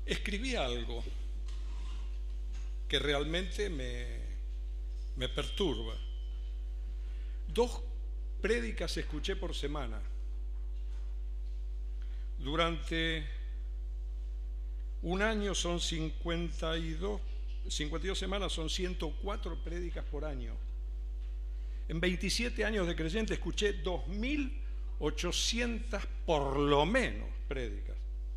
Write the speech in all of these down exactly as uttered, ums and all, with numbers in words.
escribí algo que realmente me, me perturba. Dos prédicas escuché por semana. Durante un año son cincuenta y dos, cincuenta y dos semanas, son ciento cuatro prédicas por año. En veintisiete años de creyente escuché dos mil ochocientas por lo menos prédicas.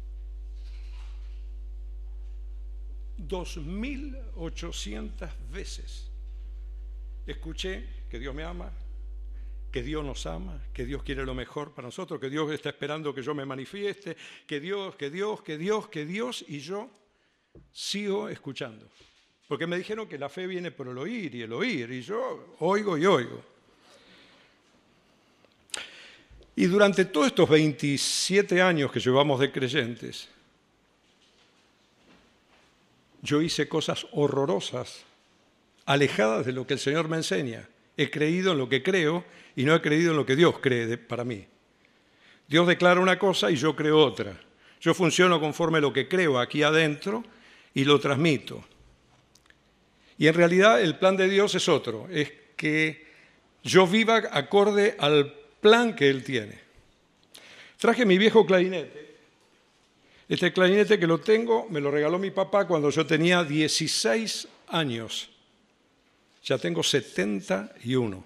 dos mil ochocientas veces escuché que Dios me ama, que Dios nos ama, que Dios quiere lo mejor para nosotros, que Dios está esperando que yo me manifieste, que Dios, que Dios, que Dios, que Dios, y yo sigo escuchando. Porque me dijeron que la fe viene por el oír y el oír, y yo oigo y oigo. Y durante todos estos veintisiete años que llevamos de creyentes, yo hice cosas horrorosas, alejadas de lo que el Señor me enseña. He creído en lo que creo y no he creído en lo que Dios cree de, para mí. Dios declara una cosa y yo creo otra. Yo funciono conforme a lo que creo aquí adentro y lo transmito. Y en realidad el plan de Dios es otro, es que yo viva acorde al plan que Él tiene. Traje mi viejo clarinete. Este clarinete que lo tengo me lo regaló mi papá cuando yo tenía dieciséis años. Ya tengo setenta y uno.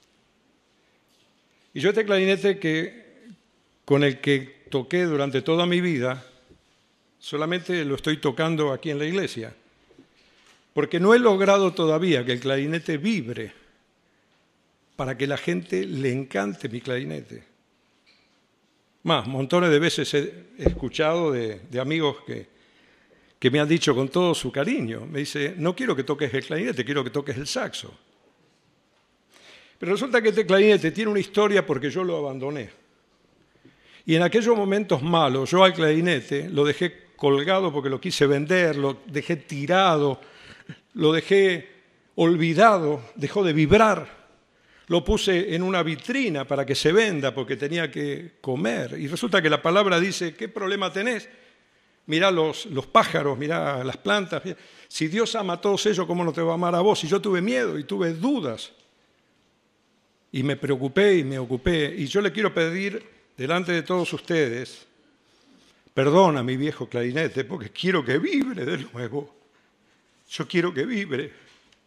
Y yo este clarinete que, con el que toqué durante toda mi vida, solamente lo estoy tocando aquí en la iglesia, porque no he logrado todavía que el clarinete vibre para que la gente le encante mi clarinete. Más, montones de veces he escuchado de, de amigos que, que me han dicho con todo su cariño, me dice, no quiero que toques el clarinete, quiero que toques el saxo. Pero resulta que este clarinete tiene una historia porque yo lo abandoné. Y en aquellos momentos malos, yo al clarinete lo dejé colgado porque lo quise vender, lo dejé tirado, lo dejé olvidado, dejó de vibrar. Lo puse en una vitrina para que se venda porque tenía que comer. Y resulta que la palabra dice, ¿qué problema tenés? Mirá los, los pájaros, mirá las plantas. Mirá. Si Dios ama a todos ellos, ¿cómo no te va a amar a vos? Y yo tuve miedo y tuve dudas. Y me preocupé y me ocupé. Y yo le quiero pedir delante de todos ustedes, perdón a mi viejo clarinete, porque quiero que vibre de nuevo. Yo quiero que vibre.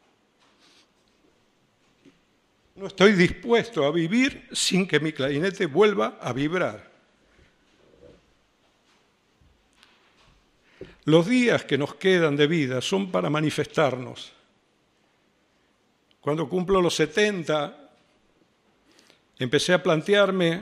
No estoy dispuesto a vivir sin que mi clarinete vuelva a vibrar. Los días que nos quedan de vida son para manifestarnos. Cuando cumplo los setenta, empecé a plantearme,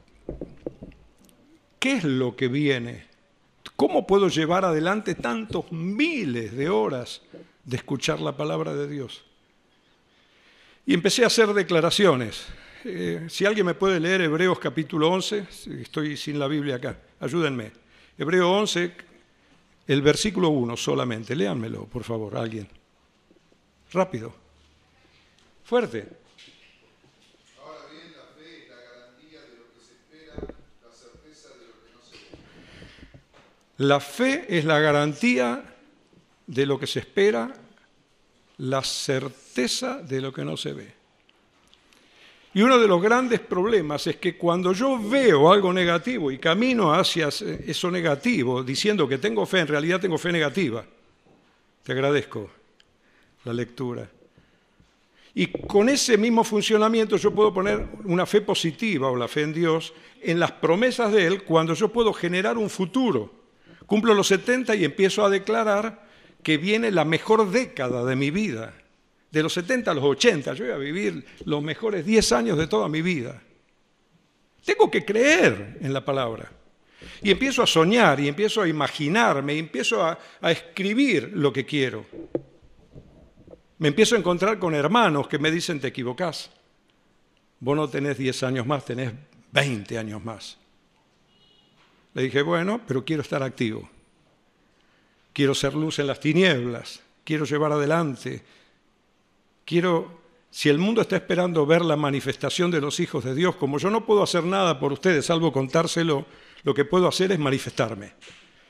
¿qué es lo que viene? ¿Cómo puedo llevar adelante tantos miles de horas de escuchar la palabra de Dios? Y empecé a hacer declaraciones. Eh, si alguien me puede leer Hebreos capítulo once, estoy sin la Biblia acá, ayúdenme. Hebreos once, el versículo uno solamente, léanmelo, por favor, alguien. Rápido. Fuerte. Ahora bien, la fe es la garantía de lo que se espera, la certeza de lo que no se ve. La fe es la garantía de lo que se espera, la certeza de lo que no se ve. Y uno de los grandes problemas es que cuando yo veo algo negativo y camino hacia eso negativo, diciendo que tengo fe, en realidad tengo fe negativa. Te agradezco la lectura. Y con ese mismo funcionamiento yo puedo poner una fe positiva o la fe en Dios en las promesas de Él cuando yo puedo generar un futuro. Cumplo los setenta y empiezo a declarar que viene la mejor década de mi vida. De los setenta a los ochenta, yo voy a vivir los mejores diez años de toda mi vida. Tengo que creer en la palabra. Y empiezo a soñar, y empiezo a imaginarme, y empiezo a, a escribir lo que quiero. Me empiezo a encontrar con hermanos que me dicen, te equivocás. Vos no tenés diez años más, tenés veinte años más. Le dije, bueno, pero quiero estar activo. Quiero ser luz en las tinieblas. Quiero llevar adelante. Quiero, si el mundo está esperando ver la manifestación de los hijos de Dios, como yo no puedo hacer nada por ustedes, salvo contárselo, lo que puedo hacer es manifestarme.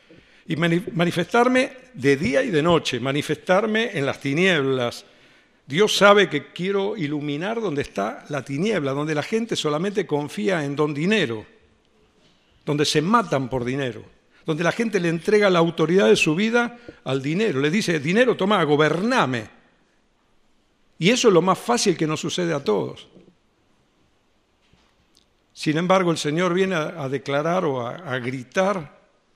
y manifestarme de día y de noche, manifestarme en las tinieblas. Dios sabe que quiero iluminar donde está la tiniebla, donde la gente solamente confía en don dinero, donde se matan por dinero, donde la gente le entrega la autoridad de su vida al dinero. Le dice, dinero, toma, gobername. Y eso es lo más fácil que nos sucede a todos. Sin embargo, el Señor viene a, a declarar o a, a gritar,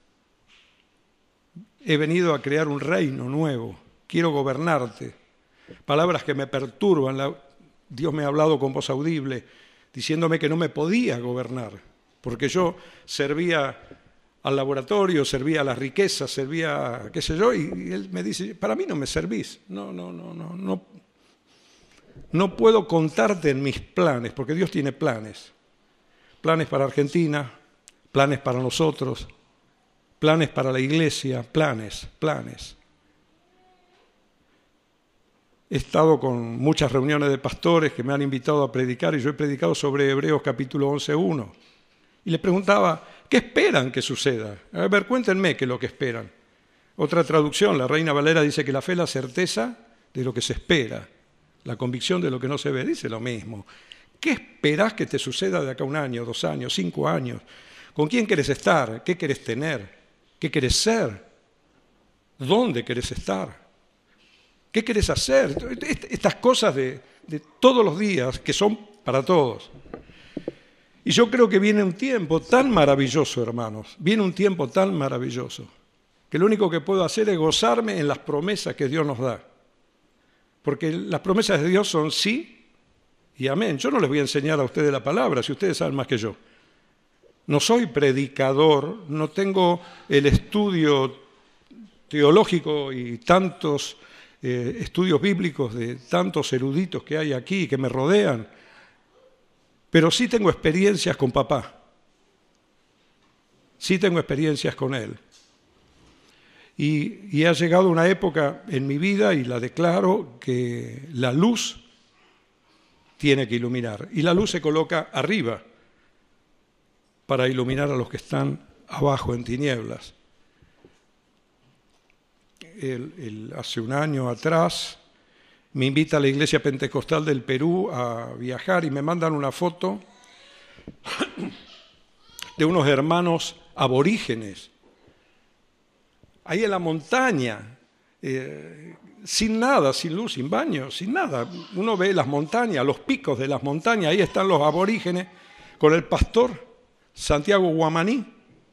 he venido a crear un reino nuevo, quiero gobernarte. Palabras que me perturban, la, Dios me ha hablado con voz audible, diciéndome que no me podía gobernar, porque yo servía al laboratorio, servía a las riquezas, servía, qué sé yo, y, y Él me dice, para mí no me servís, no, no, no, no, no, no puedo contarte en mis planes, porque Dios tiene planes, planes para Argentina, planes para nosotros, planes para la iglesia, planes, planes. He estado con muchas reuniones de pastores que me han invitado a predicar y yo he predicado sobre Hebreos capítulo once, uno. Y les preguntaba, ¿qué esperan que suceda? A ver, cuéntenme qué es lo que esperan. Otra traducción, la Reina Valera dice que la fe es la certeza de lo que se espera, la convicción de lo que no se ve. Dice lo mismo. ¿Qué esperás que te suceda de acá a un año, dos años, cinco años? ¿Con quién querés estar? ¿Qué querés tener? ¿Qué querés ser? ¿Dónde querés estar? ¿Qué querés hacer? Estas cosas de, de todos los días que son para todos. Y yo creo que viene un tiempo tan maravilloso, hermanos, viene un tiempo tan maravilloso, que lo único que puedo hacer es gozarme en las promesas que Dios nos da. Porque las promesas de Dios son sí y amén. Yo no les voy a enseñar a ustedes la palabra, si ustedes saben más que yo. No soy predicador, no tengo el estudio teológico y tantos eh, estudios bíblicos de tantos eruditos que hay aquí que me rodean, pero sí tengo experiencias con papá, sí tengo experiencias con él. Y, y ha llegado una época en mi vida, y la declaro, que la luz tiene que iluminar, y la luz se coloca arriba, para iluminar a los que están abajo en tinieblas. El, el, hace un año atrás me invita a la Iglesia Pentecostal del Perú a viajar y me mandan una foto de unos hermanos aborígenes, ahí en la montaña, eh, sin nada, sin luz, sin baño, sin nada. Uno ve las montañas, los picos de las montañas, ahí están los aborígenes con el pastor Santiago Guamaní,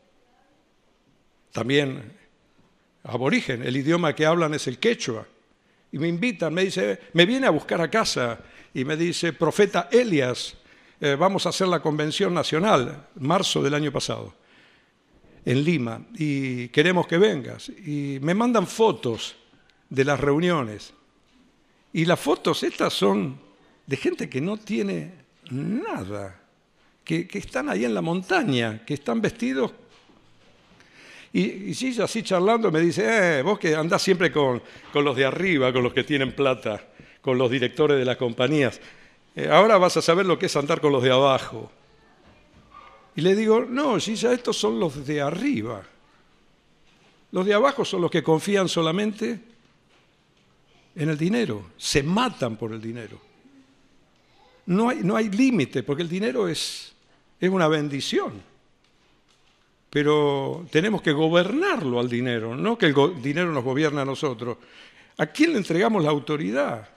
también aborigen, el idioma que hablan es el quechua, y me invitan, me dice, me viene a buscar a casa y me dice, profeta Elias, eh, vamos a hacer la convención nacional, marzo del año pasado, en Lima, y queremos que vengas. Y me mandan fotos de las reuniones, y las fotos estas son de gente que no tiene nada, Que, que están ahí en la montaña, que están vestidos. Y, y sí, así charlando me dice, eh, vos que andás siempre con, con los de arriba, con los que tienen plata, con los directores de las compañías, eh, ahora vas a saber lo que es andar con los de abajo. Y le digo, no, Gilla, estos son los de arriba. Los de abajo son los que confían solamente en el dinero, se matan por el dinero. No hay, no hay límite, porque el dinero es... Es una bendición, pero tenemos que gobernarlo al dinero, no que el go- dinero nos gobierne a nosotros. ¿A quién le entregamos la autoridad?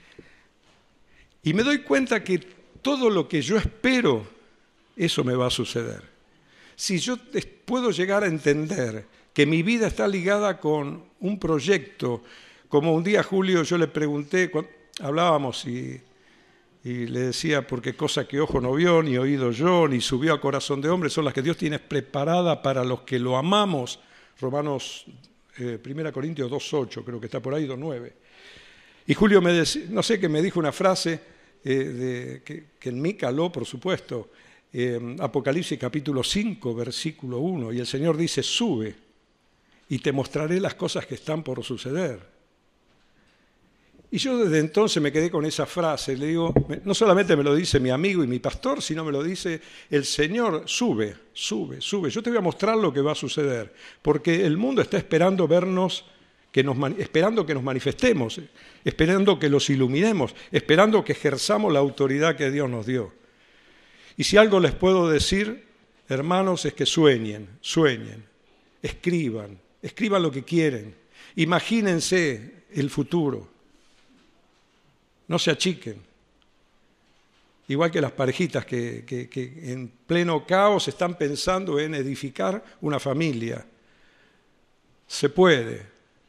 Y me doy cuenta que todo lo que yo espero, eso me va a suceder. Si yo puedo llegar a entender que mi vida está ligada con un proyecto, como un día, Julio, yo le pregunté, hablábamos y... Y le decía, porque cosa que ojo no vio, ni oído yo, ni subió a corazón de hombre, son las que Dios tiene preparada para los que lo amamos. Romanos, eh, primera Corintios dos ocho, creo que está por ahí, dos nueve. Y Julio, me decía, no sé, que me dijo una frase eh, de, que, que en mí caló, por supuesto, eh, Apocalipsis capítulo cinco, versículo uno, y el Señor dice, sube, y te mostraré las cosas que están por suceder. Y yo desde entonces me quedé con esa frase. Le digo, no solamente me lo dice mi amigo y mi pastor, sino me lo dice el Señor, sube, sube, sube. Yo te voy a mostrar lo que va a suceder, porque el mundo está esperando vernos, que nos, esperando que nos manifestemos, esperando que los iluminemos, esperando que ejerzamos la autoridad que Dios nos dio. Y si algo les puedo decir, hermanos, es que sueñen, sueñen, escriban, escriban lo que quieren, imagínense el futuro. No se achiquen. Igual que las parejitas que, que, que en pleno caos están pensando en edificar una familia. Se puede.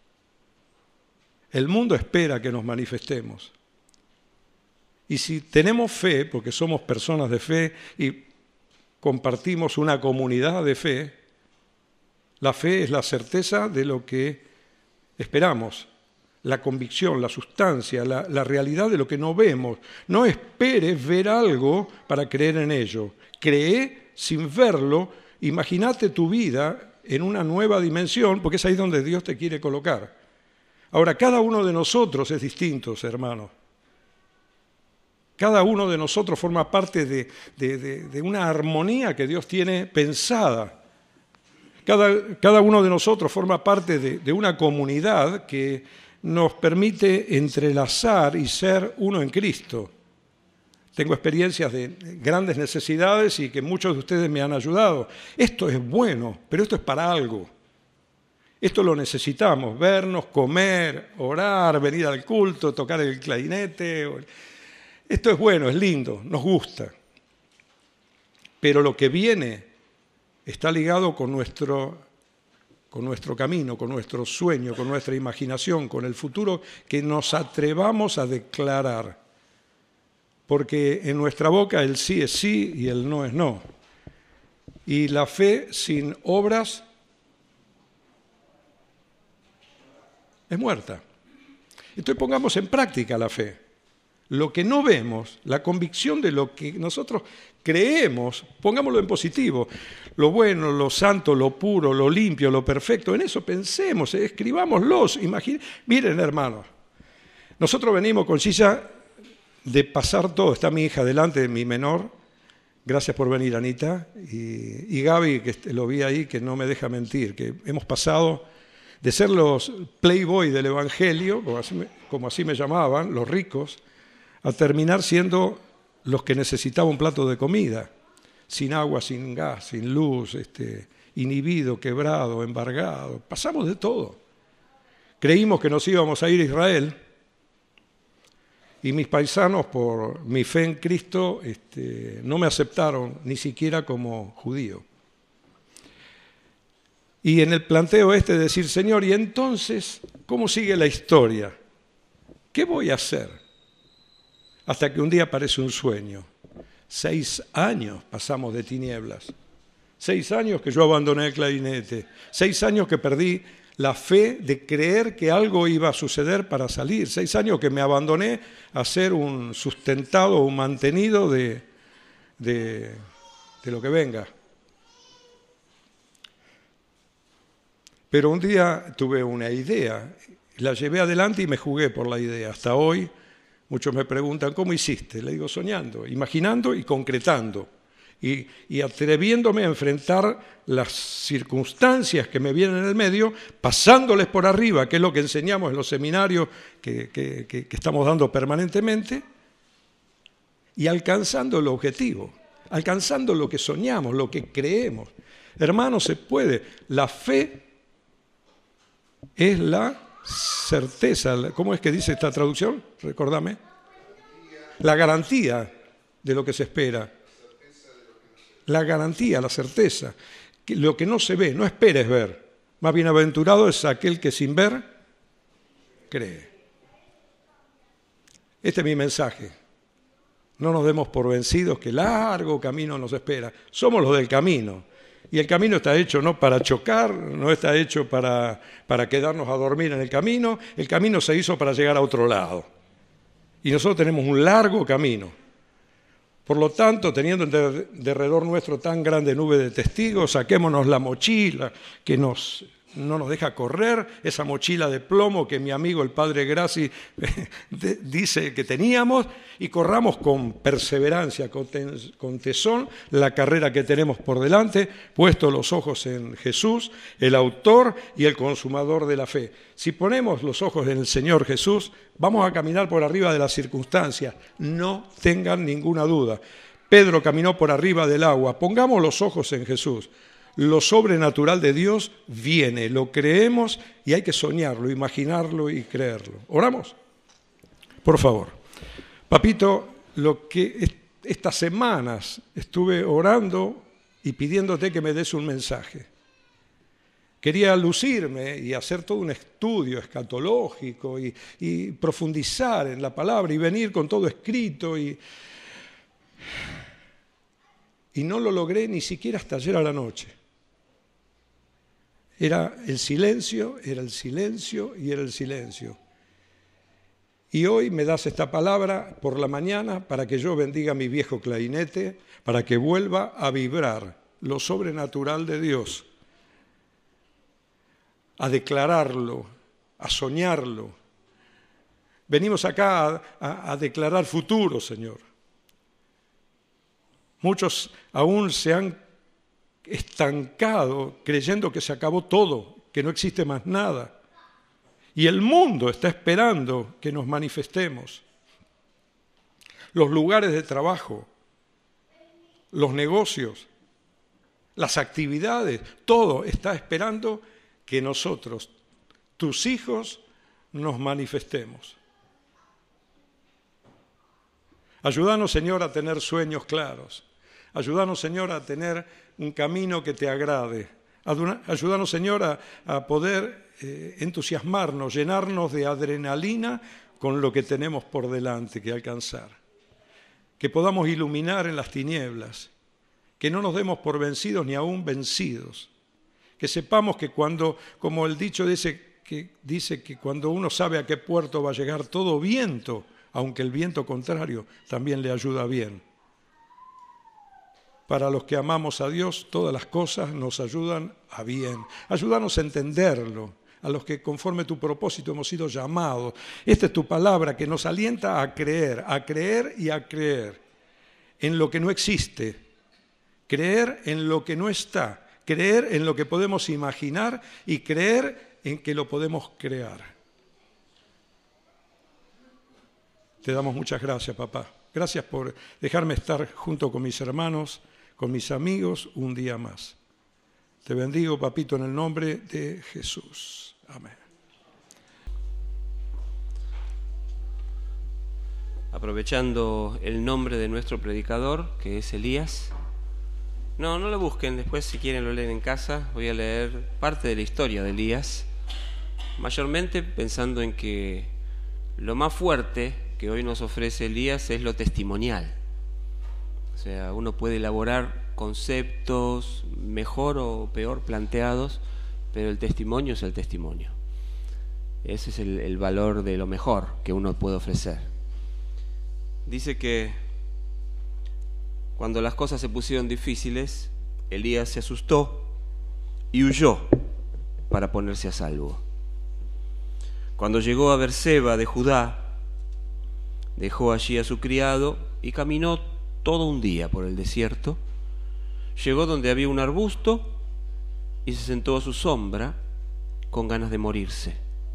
El mundo espera que nos manifestemos. Y si tenemos fe, porque somos personas de fe y compartimos una comunidad de fe, la fe es la certeza de lo que esperamos. La convicción, la sustancia, la, la realidad de lo que no vemos. No esperes ver algo para creer en ello. Cree sin verlo, imagínate tu vida en una nueva dimensión, porque es ahí donde Dios te quiere colocar. Ahora, cada uno de nosotros es distinto, hermanos. Cada uno de nosotros forma parte de, de, de, de una armonía que Dios tiene pensada. Cada, cada uno de nosotros forma parte de, de una comunidad que nos permite entrelazar y ser uno en Cristo. Tengo experiencias de grandes necesidades y que muchos de ustedes me han ayudado. Esto es bueno, pero esto es para algo. Esto lo necesitamos, vernos, comer, orar, venir al culto, tocar el clarinete. Esto es bueno, es lindo, nos gusta. Pero lo que viene está ligado con nuestro con nuestro camino, con nuestro sueño, con nuestra imaginación, con el futuro que nos atrevamos a declarar. Porque en nuestra boca el sí es sí y el no es no. Y la fe sin obras es muerta. Entonces pongamos en práctica la fe. Lo que no vemos, la convicción de lo que nosotros creemos, pongámoslo en positivo, lo bueno, lo santo, lo puro, lo limpio, lo perfecto, en eso pensemos, escribámoslos. Imaginen. Miren, hermanos, nosotros venimos con silla de pasar todo. Está mi hija delante de mi menor, gracias por venir, Anita, y, y Gaby, que lo vi ahí, que no me deja mentir, que hemos pasado de ser los playboy del Evangelio, como así me, como así me llamaban, los ricos, a terminar siendo los que necesitaban un plato de comida, sin agua, sin gas, sin luz, este, inhibido, quebrado, embargado. Pasamos de todo. Creímos que nos íbamos a ir a Israel y mis paisanos, por mi fe en Cristo, este, no me aceptaron ni siquiera como judío. Y en el planteo este de decir, Señor, ¿y entonces cómo sigue la historia? ¿Qué voy a hacer? Hasta que un día aparece un sueño. Seis años pasamos de tinieblas. Seis años que yo abandoné el clarinete. Seis años que perdí la fe de creer que algo iba a suceder para salir. Seis años que me abandoné a ser un sustentado, un mantenido de, de, de lo que venga. Pero un día tuve una idea, la llevé adelante y me jugué por la idea. Hasta hoy muchos me preguntan, ¿cómo hiciste? Le digo, soñando, imaginando y concretando. Y, y atreviéndome a enfrentar las circunstancias que me vienen en el medio, pasándoles por arriba, que es lo que enseñamos en los seminarios que, que, que, que estamos dando permanentemente, y alcanzando el objetivo, alcanzando lo que soñamos, lo que creemos. Hermanos, se puede. La fe es la certeza. ¿Cómo es que dice esta traducción? Recordame. La garantía de lo que se espera. La garantía, la certeza. Que lo que no se ve, no esperes ver. Más bienaventurado es aquel que sin ver cree. Este es mi mensaje. No nos demos por vencidos, que largo camino nos espera. Somos los del camino. Y el camino está hecho no para chocar, no está hecho para, para quedarnos a dormir en el camino. El camino se hizo para llegar a otro lado. Y nosotros tenemos un largo camino. Por lo tanto, teniendo en derredor nuestro tan grande nube de testigos, saquémonos la mochila que nos, no nos deja correr, esa mochila de plomo que mi amigo el padre Grassi dice que teníamos, y corramos con perseverancia, con tesón, la carrera que tenemos por delante, puestos los ojos en Jesús, el autor y el consumador de la fe. Si ponemos los ojos en el Señor Jesús, vamos a caminar por arriba de las circunstancias, no tengan ninguna duda. Pedro caminó por arriba del agua, pongamos los ojos en Jesús. Lo sobrenatural de Dios viene, lo creemos y hay que soñarlo, imaginarlo y creerlo. ¿Oramos? Por favor. Papito, lo que estas semanas estuve orando y pidiéndote que me des un mensaje. Quería lucirme y hacer todo un estudio escatológico y, y profundizar en la palabra y venir con todo escrito y... y no lo logré ni siquiera hasta ayer a la noche. Era el silencio, era el silencio y era el silencio. Y hoy me das esta palabra por la mañana para que yo bendiga mi viejo clarinete, para que vuelva a vibrar lo sobrenatural de Dios, a declararlo, a soñarlo. Venimos acá a, a, a declarar futuro, Señor. Muchos aún se han estancado creyendo que se acabó todo, que no existe más nada. Y el mundo está esperando que nos manifestemos. Los lugares de trabajo, los negocios, las actividades, todo está esperando que nosotros, tus hijos, nos manifestemos. Ayúdanos, Señor, a tener sueños claros. Ayúdanos, Señor, a tener un camino que te agrade. Ayúdanos, Señor, a, a poder eh, entusiasmarnos, llenarnos de adrenalina con lo que tenemos por delante que alcanzar. Que podamos iluminar en las tinieblas. Que no nos demos por vencidos ni aún vencidos. Que sepamos que cuando, como el dicho dice que, dice que cuando uno sabe a qué puerto va a llegar todo viento, aunque el viento contrario también le ayuda bien. Para los que amamos a Dios, todas las cosas nos ayudan a bien. Ayúdanos a entenderlo, a los que conforme tu propósito hemos sido llamados. Esta es tu palabra que nos alienta a creer, a creer y a creer en lo que no existe, creer en lo que no está, creer en lo que podemos imaginar y creer en que lo podemos crear. Te damos muchas gracias, papá. Gracias por dejarme estar junto con mis hermanos, con mis amigos, un día más. Te bendigo, papito, en el nombre de Jesús. Amén. Aprovechando el nombre de nuestro predicador, que es Elías. No, no lo busquen, después si quieren lo leen en casa. Voy a leer parte de la historia de Elías, mayormente pensando en que lo más fuerte que hoy nos ofrece Elías es lo testimonial. O sea, uno puede elaborar conceptos mejor o peor planteados, pero el testimonio es el testimonio. Ese es el, el valor de lo mejor que uno puede ofrecer. Dice que cuando las cosas se pusieron difíciles, Elías se asustó y huyó para ponerse a salvo. Cuando llegó a Berseba de Judá, dejó allí a su criado y caminó todo un día por el desierto. Llegó donde había un arbusto y se sentó a su sombra con ganas de morirse.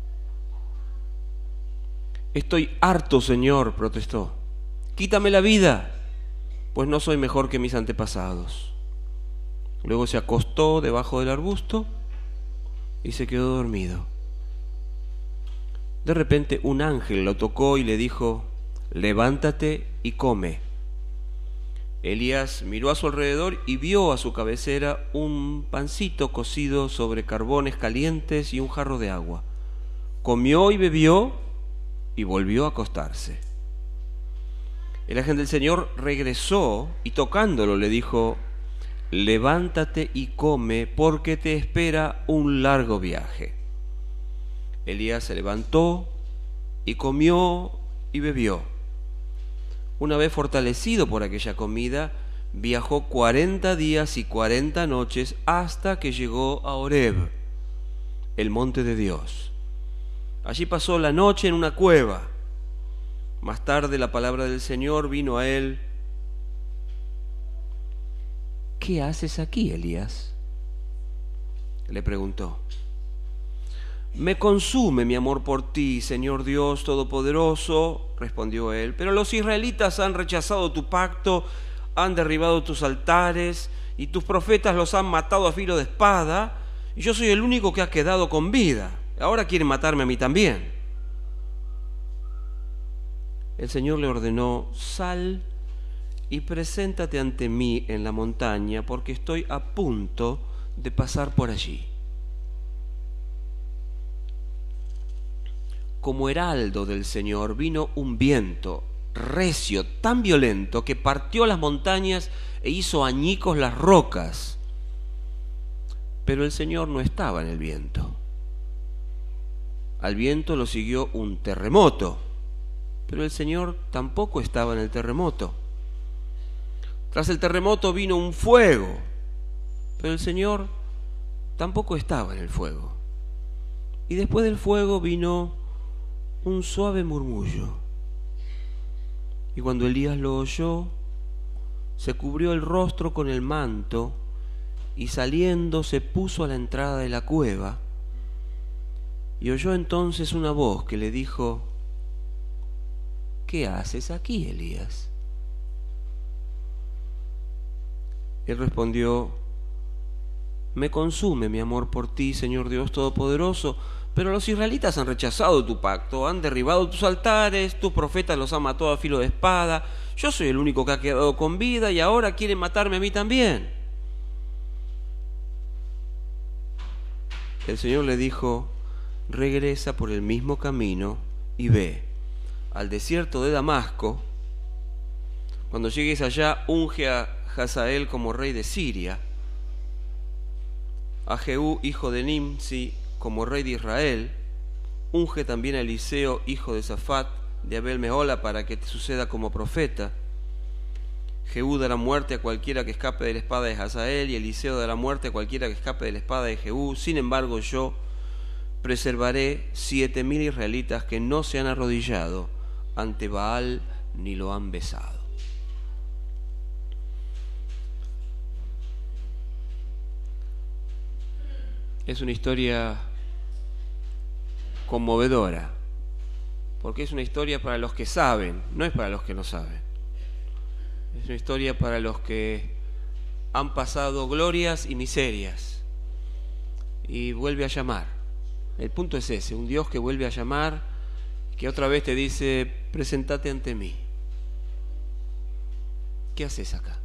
«Estoy harto, Señor», protestó. «Quítame la vida, pues no soy mejor que mis antepasados». Luego se acostó debajo del arbusto y se quedó dormido. De repente un ángel lo tocó y le dijo: «Levántate y come». Elías miró a su alrededor y vio a su cabecera un pancito cocido sobre carbones calientes y un jarro de agua. Comió y bebió y volvió a acostarse. El ángel del Señor regresó y tocándolo le dijo: «Levántate y come, porque te espera un largo viaje». Elías se levantó y comió y bebió. Una vez fortalecido por aquella comida, viajó cuarenta días y cuarenta noches hasta que llegó a Horeb, el monte de Dios. Allí pasó la noche en una cueva. Más tarde la palabra del Señor vino a él. ¿Qué haces aquí, Elías?, le preguntó. Me consume mi amor por ti, Señor Dios Todopoderoso, respondió él, pero los israelitas han rechazado tu pacto, han derribado tus altares y tus profetas los han matado a filo de espada, y yo soy el único que ha quedado con vida. Ahora quieren matarme a mí también. El Señor le ordenó: sal y preséntate ante mí en la montaña, porque estoy a punto de pasar por allí. Como heraldo del Señor vino un viento recio, tan violento, que partió las montañas e hizo añicos las rocas. Pero el Señor no estaba en el viento. Al viento lo siguió un terremoto, pero el Señor tampoco estaba en el terremoto. Tras el terremoto vino un fuego, pero el Señor tampoco estaba en el fuego. Y después del fuego vino un suave murmullo. Y cuando Elías lo oyó, se cubrió el rostro con el manto y saliendo se puso a la entrada de la cueva. Y oyó entonces una voz que le dijo: ¿qué haces aquí, Elías? Él respondió: me consume mi amor por ti, Señor Dios Todopoderoso, pero los israelitas han rechazado tu pacto, han derribado tus altares, tus profetas los han matado a filo de espada, yo soy el único que ha quedado con vida y ahora quieren matarme a mí también. El Señor le dijo: regresa por el mismo camino y ve al desierto de Damasco. Cuando llegues allá, unge a Hazael como rey de Siria, a Jehú, hijo de Nimsi, como rey de Israel. Unge también a Eliseo, hijo de Safat, de Abel Mehola, para que te suceda como profeta. Jehú dará muerte a cualquiera que escape de la espada de Hazael, y Eliseo dará muerte a cualquiera que escape de la espada de Jehú. Sin embargo, yo preservaré siete mil israelitas que no se han arrodillado ante Baal ni lo han besado. Es una historia conmovedora, porque es una historia para los que saben, no es para los que no saben. Es una historia para los que han pasado glorias y miserias, y vuelve a llamar. El punto es ese, un Dios que vuelve a llamar, que otra vez te dice: presentate ante mí. ¿Qué haces acá?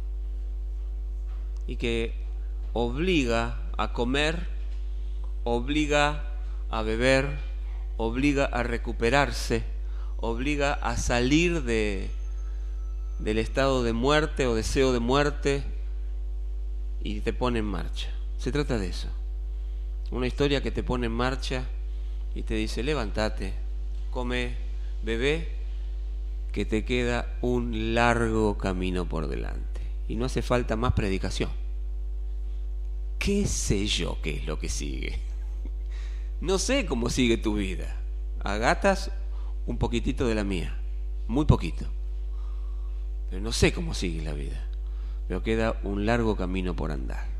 Y que obliga a comer, obliga a beber, obliga a recuperarse, obliga a salir de, del estado de muerte o deseo de muerte y te pone en marcha. Se trata de eso. Una historia que te pone en marcha y te dice: levántate, come, bebé, que te queda un largo camino por delante. Y no hace falta más predicación. ¿Qué sé yo qué es lo que sigue? No sé cómo sigue tu vida. A gatas un poquitito de la mía, muy poquito. Pero no sé cómo sigue la vida. Pero queda un largo camino por andar.